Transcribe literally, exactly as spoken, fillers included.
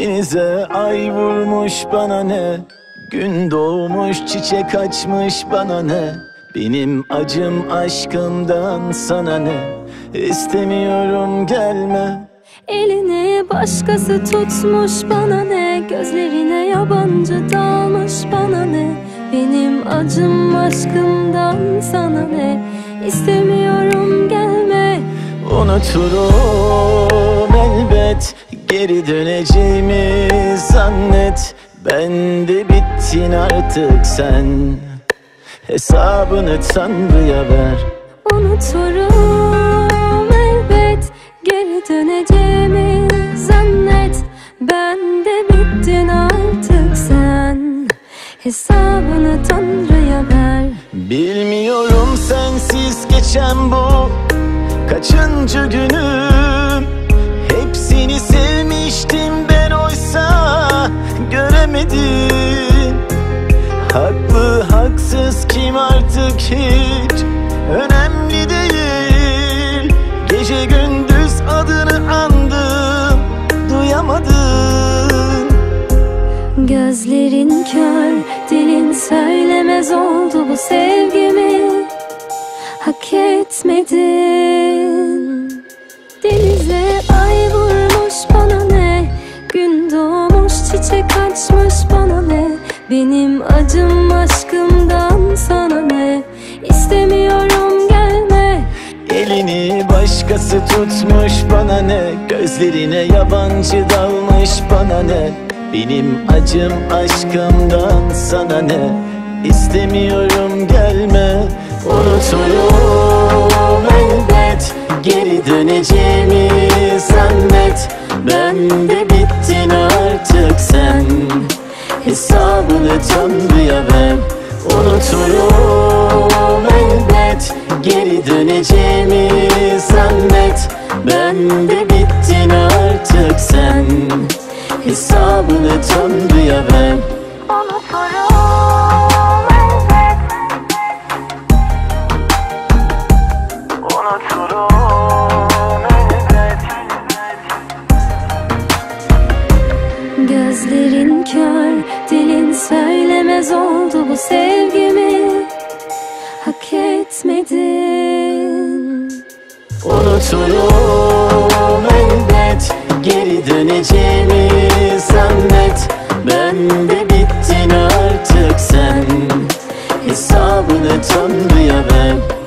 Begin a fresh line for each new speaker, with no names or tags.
Denize ay vurmuş bana ne, gün doğmuş çiçek açmış bana ne. Benim acım aşkımdan sana ne, istemiyorum gelme.
Elini başkası tutmuş bana ne, gözlerine yabancı dalmış bana ne. Benim acım aşkımdan sana ne, istemiyorum gelme.
Unuturum elbet, geri döneceğimi zannet. Ben de bittin artık sen, hesabını Tanrı'ya ver.
Unuturum elbet, geri döneceğimi zannet. Ben de bittin artık sen, hesabını Tanrı'ya ver.
Bilmiyorum sensiz geçen bu kaçıncı günüm. Hepsini sevmiştim ben, oysa göremedim. Haklı haksız kim artık hiç önemli değil. Gece gündüz adını andım, duyamadım.
Gözlerin kör, dilin söylemez oldu bu sevgimi. Hak etmedin. Denize ay vurmuş bana ne, gün doğmuş çiçek açmış bana ne. Benim acım aşkımdan sana ne, istemiyorum gelme.
Elini başkası tutmuş bana ne, gözlerine yabancı dalmış bana ne. Benim acım aşkımdan sana ne, istemiyorum gelme. Unuturum elbet, geri döneceğimi zannet. Ben de bittin artık sen, hesabını Tanrı'ya ver. Unuturum elbet, geri döneceğimi zannet. Ben de bittin artık sen, hesabını Tanrı'ya ver.
Unuturum elbet,
unuturum elbet.
gözlerin kör, dilin söylemez oldu bu sevgimi. Hak etmedin.
Unuturum elbet, geri döneceğimi zannet. Ben de bittin artık sen, hesabını Tanrı'ya ver.